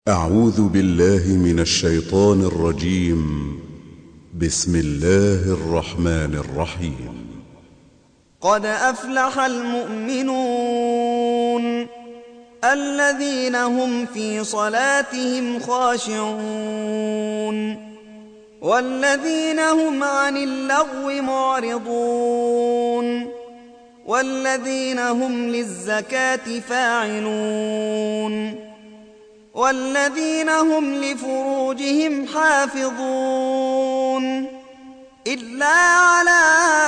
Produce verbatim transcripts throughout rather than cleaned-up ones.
أعوذ بالله من الشيطان الرجيم. بسم الله الرحمن الرحيم. قد أفلح المؤمنون الذين هم في صلاتهم خاشعون والذين هم عن اللغو معرضون والذين هم للزكاة فاعلون والذين هم لفروجهم حافظون إلا على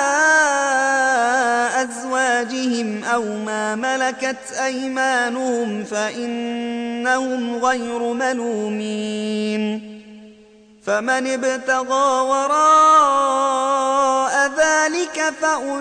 أزواجهم أو ما ملكت أيمانهم فإنهم غير ملومين فمن ابتغى وراء ذلك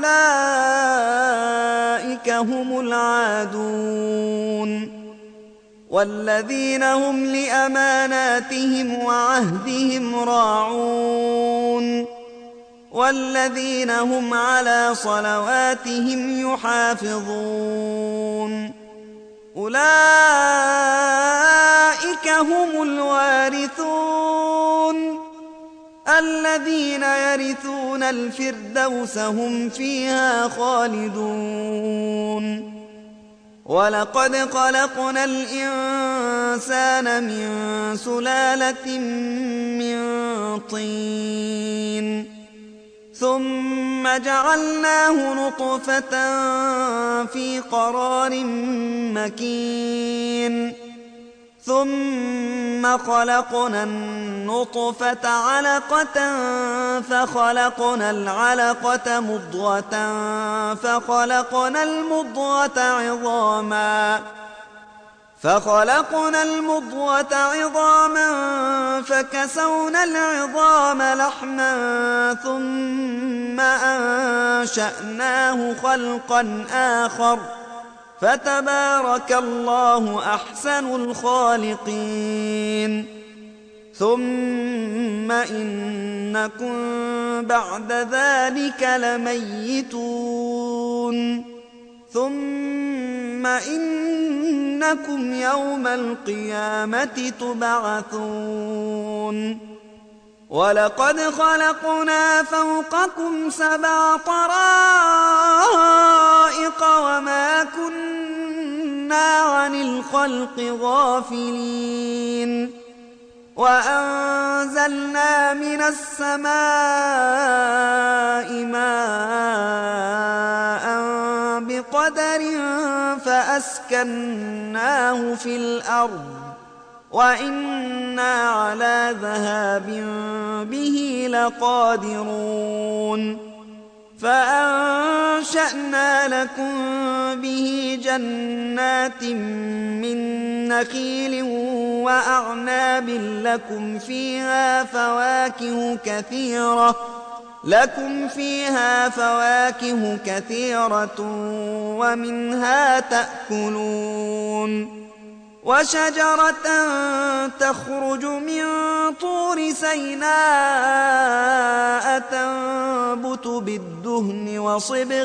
فأولئك هم العادون والذين هم لأماناتهم وعهدهم راعون والذين هم على صلواتهم يحافظون أولئك هم الوارثون الذين يرثون الفردوس هم فيها خالدون ولقد خلقنا الإنسان من سلالة من طين ثم جعلناه نطفة في قرار مكين ثم خلقنا النطفة علقة فخلقنا العلقة مضغة فخلقنا المضغة عظاما فخلقنا المضغة عظاما فكسونا العظام لحما ثم أنشأناه خلقا آخر فتبارك الله أحسن الخالقين ثم إنكم بعد ذلك لميتون ثم إنكم يوم القيامة تبعثون ولقد خلقنا فوقكم سبع طرائق وما كنا عن الخلق غافلين وأنزلنا من السماء ماء بقدر فأسكناه في الأرض وإنا على ذهاب به لقادرون فأنشأنا لكم به جنات من نخيل وأعناب لكم فيها فواكه كثيرة لكم فيها فواكه كثيرة ومنها تأكلون وشجرة تخرج من طور سيناء تنبت بالدهن وصبغ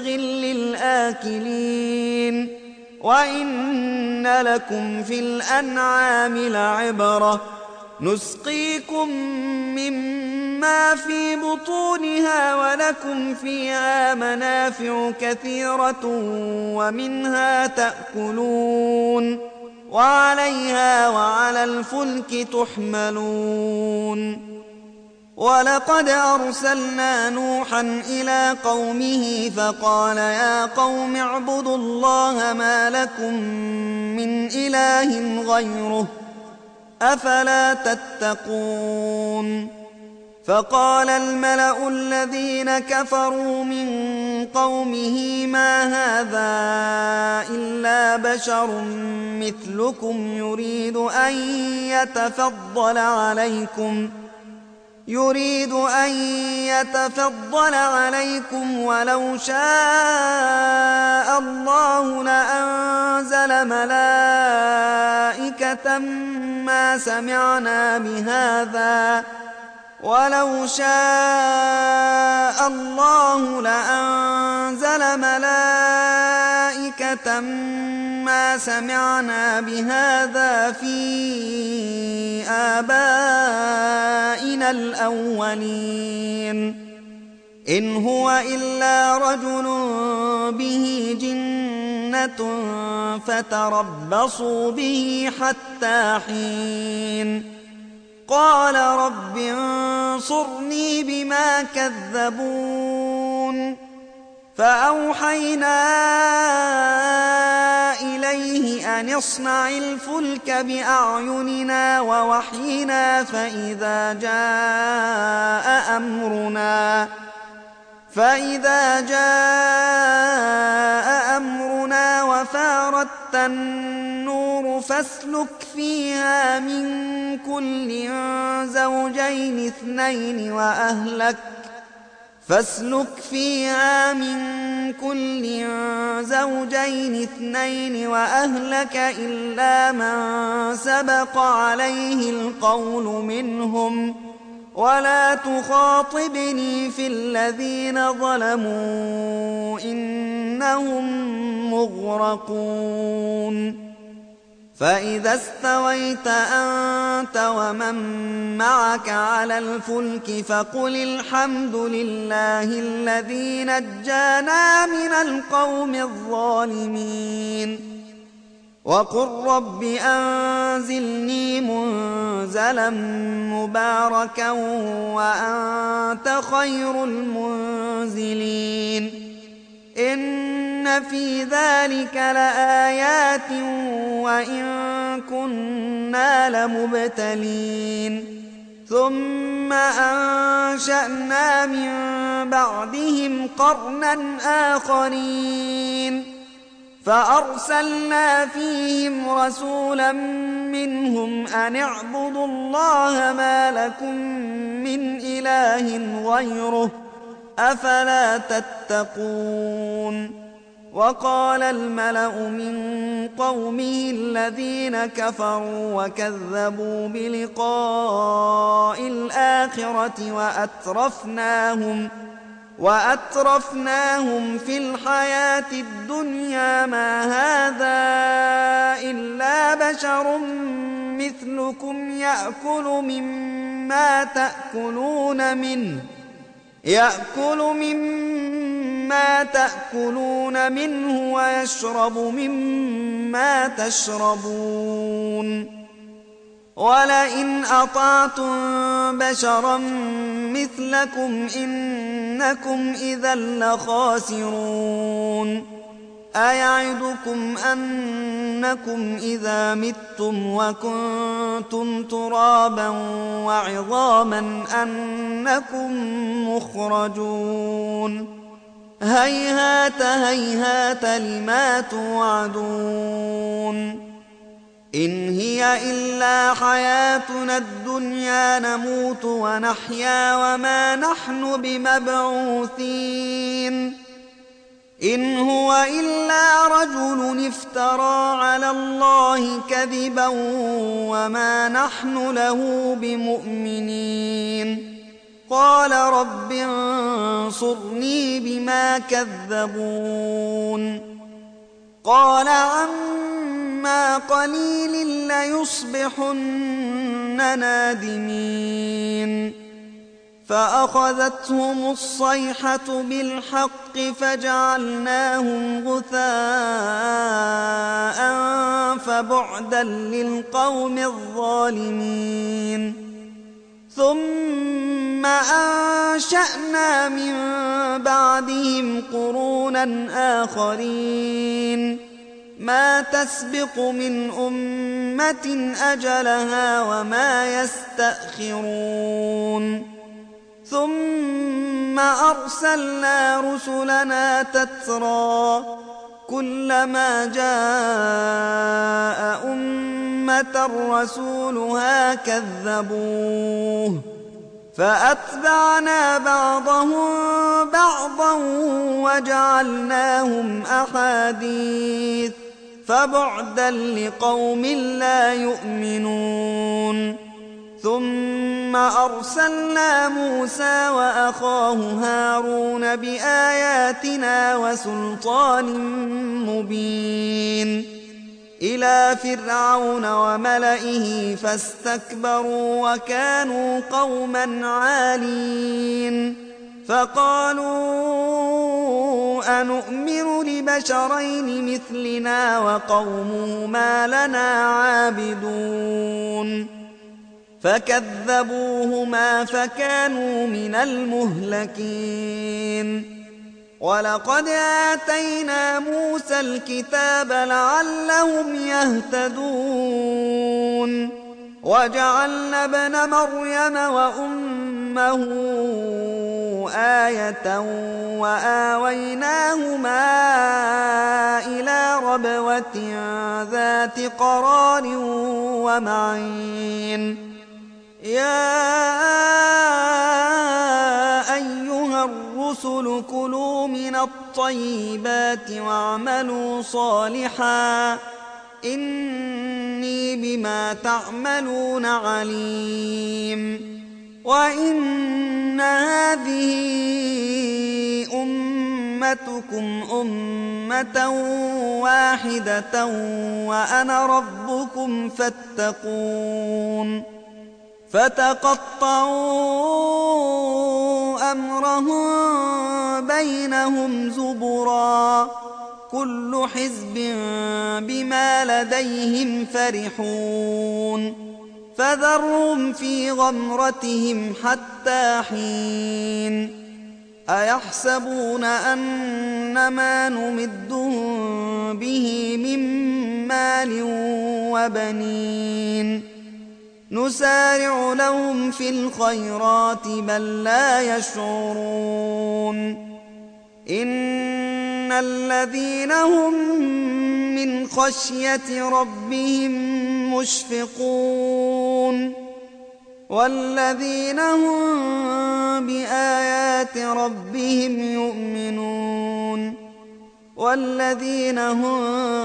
للآكلين وإن لكم في الأنعام لعبرة نسقيكم مما في بطونها ولكم فيها منافع كثيرة ومنها تأكلون وعليها وعلى الفلك تحملون ولقد أرسلنا نوحا إلى قومه فقال يا قوم اعبدوا الله ما لكم من إله غيره أفلا تتقون فقال الملأ الذين كفروا من قومه ما هذا إلا بشر مثلكم يريد أن يتفضل عليكم يريد أن يتفضل عليكم ولو شاء الله لأنزل ملائكة ما سمعنا بهذا ولو شاء الله لأنزل ملائكة ما سمعنا بهذا في آبائنا الأولين إن هو إلا رجل به جنة فتربصوا به حتى حين قال رب انصرني بما كذبون فأوحينا إليه أن اصنع الفلك بأعيننا ووحينا فإذا جاء أمرنا فإذا جاء أمرنا وفارت النور فاسلك فيها من كل زوجين اثنين وأهلك فاسلك فيها من كل زوجين اثنين وأهلك إلا من سبق عليه القول منهم ولا تخاطبني في الذين ظلموا إنهم مغرقون فإذا استويت أنت ومن معك على الفلك فقل الحمد لله الذي نجانا من القوم الظالمين وقل رب أنزلني منزلا مباركا وأنت خير المنزلين إن في ذلك لآيات وإن كنا لمبتلين ثم أنشأنا من بعدهم قرنا آخرين فأرسلنا فيهم رسولا منهم أن اعبدوا الله ما لكم من إله غيره أفلا تتقون وقال الملأ من قومه الذين كفروا وكذبوا بلقاء الآخرة وأترفناهم وأترفناهم في الحياة الدنيا ما هذا إلا بشر مثلكم يأكل مما تأكلون منه يأكل مما تأكلون منه ويشرب مما تشربون ولئن أطعتم بشرا مثلكم إنكم إذا لخاسرون أيعدكم أنكم إذا متم وكنتم ترابا وعظاما أنكم مخرجون هيهات هيهات لما توعدون إن هي إلا حياتنا الدنيا نموت ونحيا وما نحن بمبعوثين إن هو إلا رجل افترى على الله كذبا وما نحن له بمؤمنين قال رب انصرني بما كذبون قال عما قليل ليصبحن نادمين فأخذتهم الصيحة بالحق فجعلناهم غثاء فبعدا للقوم الظالمين ثم أنشأنا من بعدهم قرونا آخرين ما تسبق من أمة أجلها وما يستأخرون ثم أرسلنا رسلنا تترى كلما جاء أمة رسولها كذبوه فأتبعنا بعضهم بعضا وجعلناهم أحاديث فبعدا لقوم لا يؤمنون ثم أرسلنا موسى وأخاه هارون بآياتنا وسلطان مبين إلى فرعون وملئه فاستكبروا وكانوا قوما عالين فقالوا أنؤمن لبشرين مثلنا وقومهما لنا عابدون فكذبوهما فكانوا من المهلكين ولقد آتينا موسى الكتاب لعلهم يهتدون وجعلنا ابن مريم وأمه آية وآويناهما إلى ربوة ذات قرار ومعين يا أيها الرسل كلوا من الطيبات واعملوا صالحا إني بما تعملون عليم وإن هذه أمتكم أمة واحدة وأنا ربكم فاتقون فتقطعوا أمرهم بينهم زبرا كل حزب بما لديهم فرحون فذرهم في غمرتهم حتى حين أيحسبون أنما نمدهم به من مال وبنين نسارع لهم في الخيرات بل لا يشعرون إن الذين هم من خشية ربهم مشفقون والذين هم بآيات ربهم يؤمنون والذين هم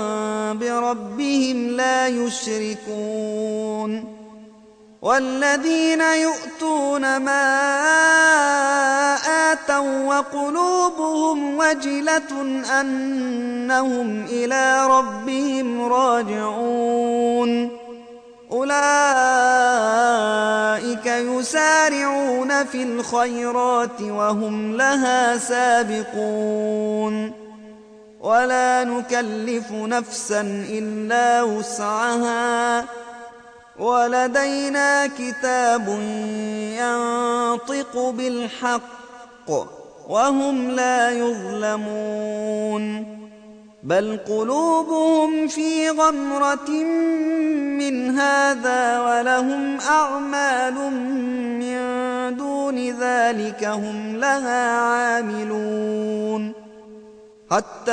بربهم لا يشركون والذين يؤتون ما آتوا وقلوبهم وجلة أنهم إلى ربهم راجعون أولئك يسارعون في الخيرات وهم لها سابقون ولا نكلف نفسا إلا وسعها ولدينا كتاب ينطق بالحق وهم لا يظلمون بل قلوبهم في غمرة من هذا ولهم أعمال من دون ذلك هم لها عاملون حتى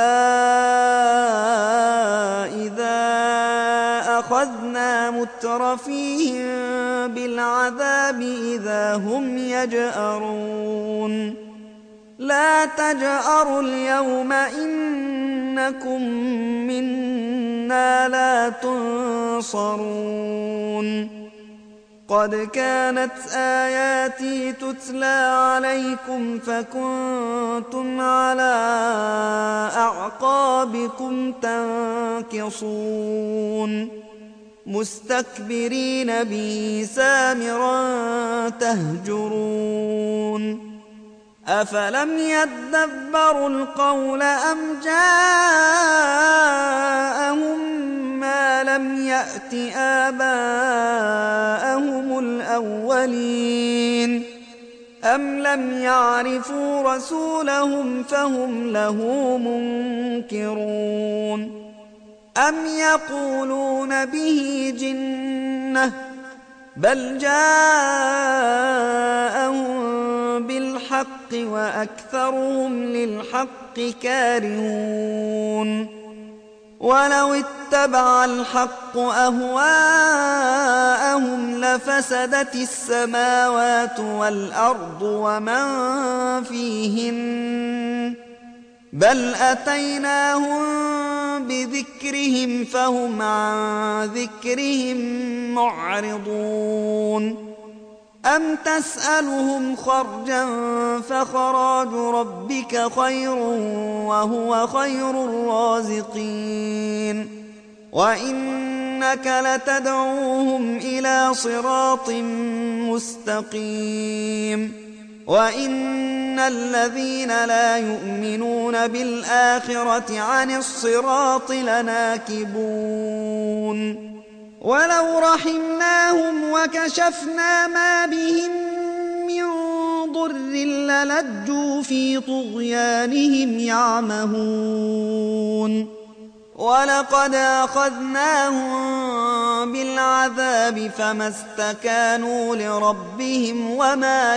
إذا أخذنا مترفيهم بالعذاب إذا هم يجأرون لا تجأروا اليوم إنكم منا لا تنصرون قد كانت آياتي تتلى عليكم فكنتم على أعقابكم تنكصون مستكبرين به سامرا تهجرون أفلم يدبروا القول أم جاءهم ما لم يأت آباءهم الأولين أم لم يعرفوا رسولهم فهم له منكرون أم يقولون به جنة بل جاءهم بالحق وأكثرهم للحق كارهون ولو اتبع الحق أهواءهم لفسدت السماوات والأرض ومن فيهن بل أتيناهم بذكرهم فهم عن ذكرهم معرضون أم تسألهم خرجا فخراج ربك خير وهو خير الرازقين وإنك لتدعوهم إلى صراط مستقيم وإن الذين لا يؤمنون بالآخرة عن الصراط لناكبون ولو رحمناهم وكشفنا ما بهم من ضر للجوا في طغيانهم يعمهون ولقد أخذناهم بالعذاب فما استكانوا لربهم وما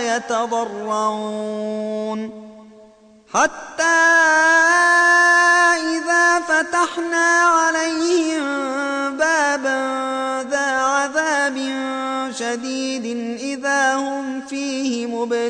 يتضرعون حتى إذا فتحنا عليهم بابا ذا عذاب شديد إذا هم فيه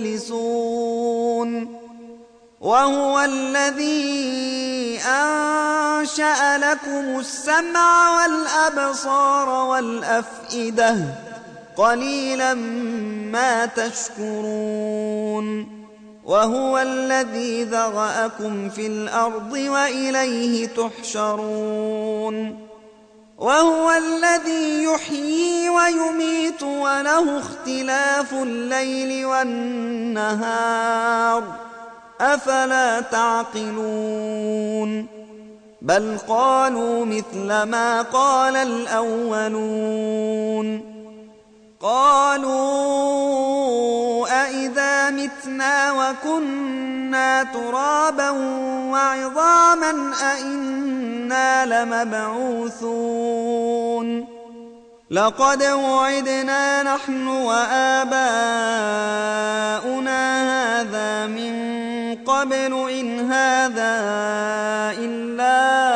مبلسون وهو الذي أنشأ لكم السمع والأبصار والأفئدة قليلا ما تشكرون وهو الذي ذرأكم في الأرض وإليه تحشرون وهو الذي يحيي ويميت وله اختلاف الليل والنهار أفلا تعقلون بل قالوا مثل ما قال الأولون قالوا أئذا متنا وكنا ترابا وعظاما أئنا لمبعوثون لقد وعدنا نحن وآباؤنا هذا من قبل إن هذا إلا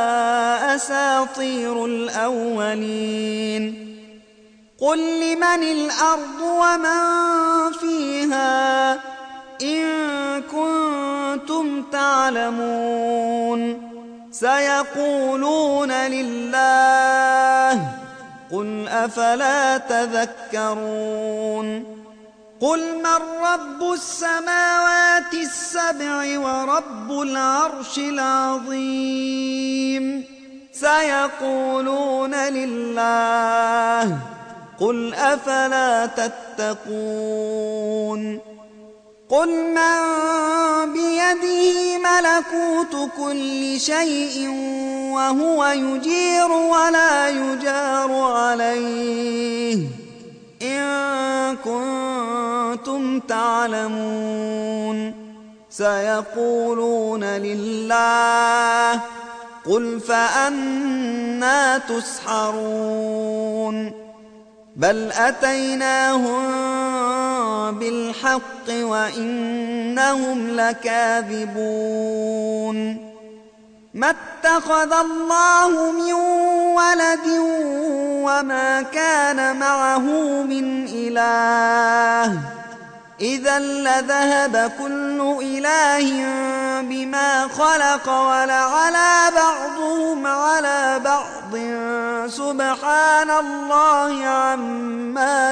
أساطير الأولين قل لمن الأرض ومن فيها إن كنتم تعلمون سيقولون لله قل أفلا تذكرون قل من رب السماوات السبع ورب العرش العظيم سيقولون لله قل أفلا تتقون قل من بيده ملكوت كل شيء وهو يجير ولا يجار عليه إن كنتم تعلمون سيقولون لله قل فأنى تسحرون بل أتيناهم بالحق وإنهم لكاذبون ما اتخذ الله من ولد وما كان معه من إله إذا لذهب كل إله بما خلق ولعلى بعضهم على بعض سبحان الله عما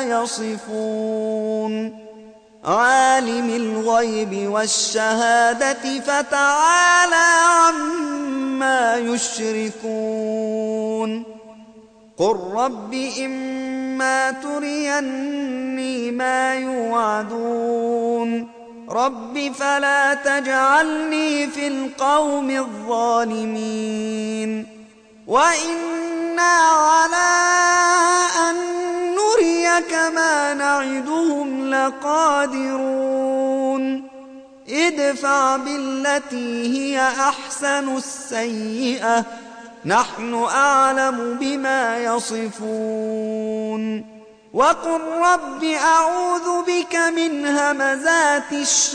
يصفون عالم الغيب والشهادة فتعالى عما يشركون قل رب إما تريني ما يوعدون رب فلا تجعلني في القوم الظالمين وإنا على أن نريك ما نعدهم لقادرون ادفع بالتي هي أحسن السيئة نحن أعلم بما يصفون وقل رب أعوذ بك من همزات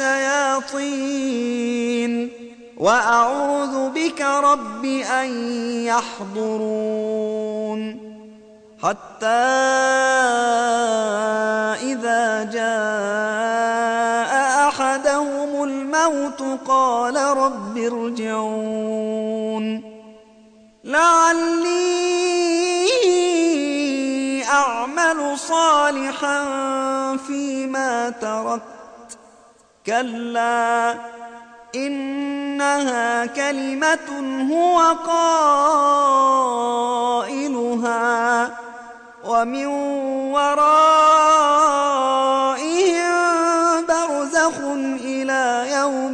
الشياطين وأعوذ بك رب أن يحضرون حتى إذا جاء أحدهم الموت قال رب ارجعون لعلي أعمل صالحا فيما تركت كلا إن إنها كلمة هو قائلها ومن ورائهم برزخ إلى يوم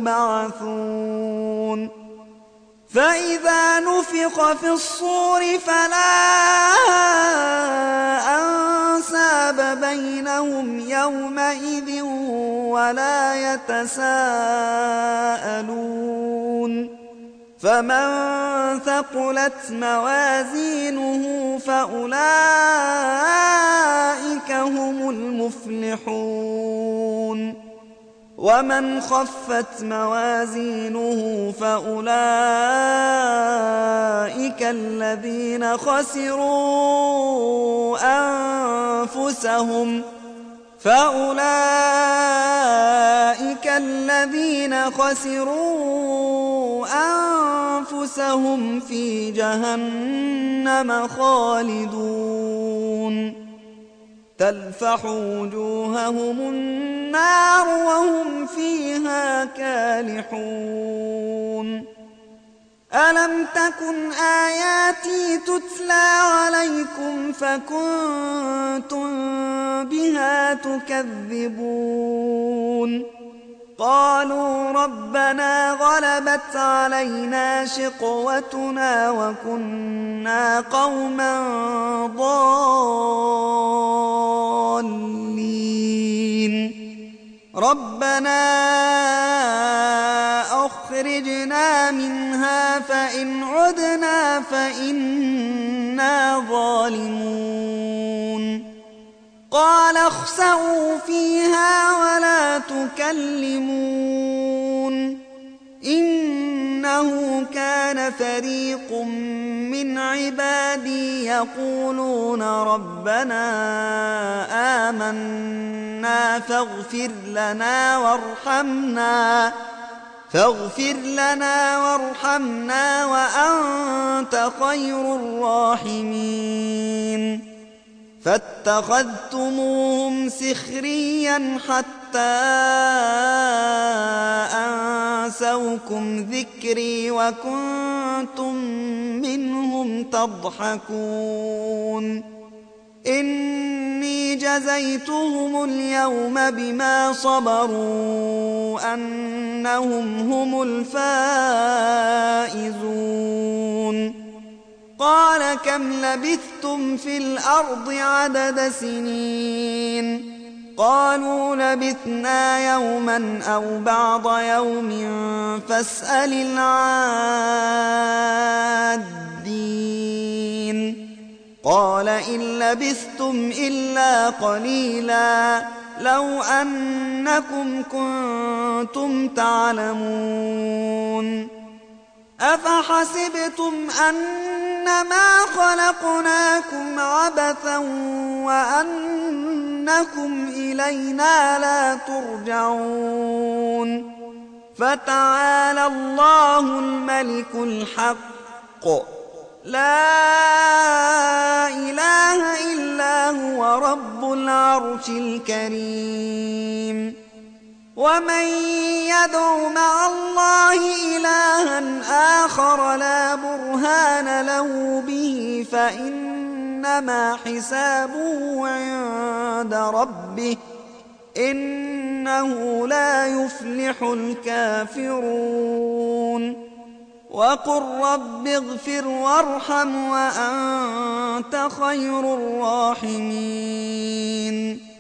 يبعثون فإذا نفخ في الصور فلا أنساب بينهم يومئذ ولا يتساءلون فمن ثقلت موازينه فأولئك هم المفلحون ومن خفت موازينه فأولئك الذين خسروا أنفسهم فأولئك الذين خسروا أنفسهم في جهنم خالدون تلفح وجوههم النار وهم فيها كالحون ألم تكن آياتي تتلى عليكم فكنتم بها تكذبون قالوا ربنا غلبت علينا شقوتنا وكنا قوما ضالين ربنا أخرجنا منها فإن عدنا فإنا ظالمون قال اخسئوا فيها ولا تكلمون إنه كان فريق من عبادي يقولون ربنا آمنا فاغفر لنا وارحمنا فاغفر لنا وارحمنا وأنت خير الراحمين فاتخذتموهم سخريا حتى أنسوكم ذكري وكنتم منهم تضحكون إني جزيتهم اليوم بما صبروا أنهم هم الفائزون قال كم لبثتم في الأرض عدد سنين قالوا لبثنا يوما أو بعض يوم فاسأل العادين قال إن لبثتم إلا قليلا لو أنكم كنتم تعلمون أفحسبتم أنما خلقناكم عبثا وأنكم إلينا لا ترجعون فتعالى الله الملك الحق لا إله إلا هو رب العرش الكريم ومن يدع مع الله إلها آخر لا برهان له به فإنما حسابه عند ربه إنه لا يفلح الكافرون وقل رب اغفر وارحم وأنت خير الراحمين